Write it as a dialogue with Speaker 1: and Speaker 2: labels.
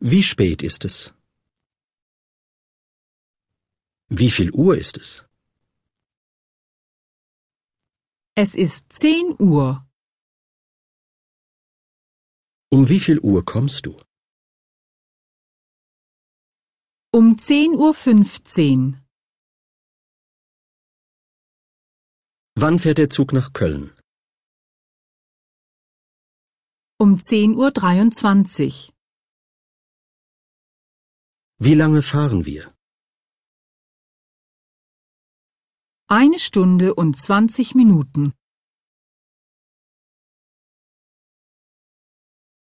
Speaker 1: Wie spät ist es? Wie viel Uhr ist es?
Speaker 2: Es ist 10 Uhr.
Speaker 1: Um wie viel Uhr kommst du?
Speaker 2: Um 10:15 Uhr.
Speaker 1: Wann fährt der Zug nach Köln?
Speaker 2: Um 10:23 Uhr.
Speaker 1: Wie lange fahren wir?
Speaker 2: 1 Stunde und 20 Minuten.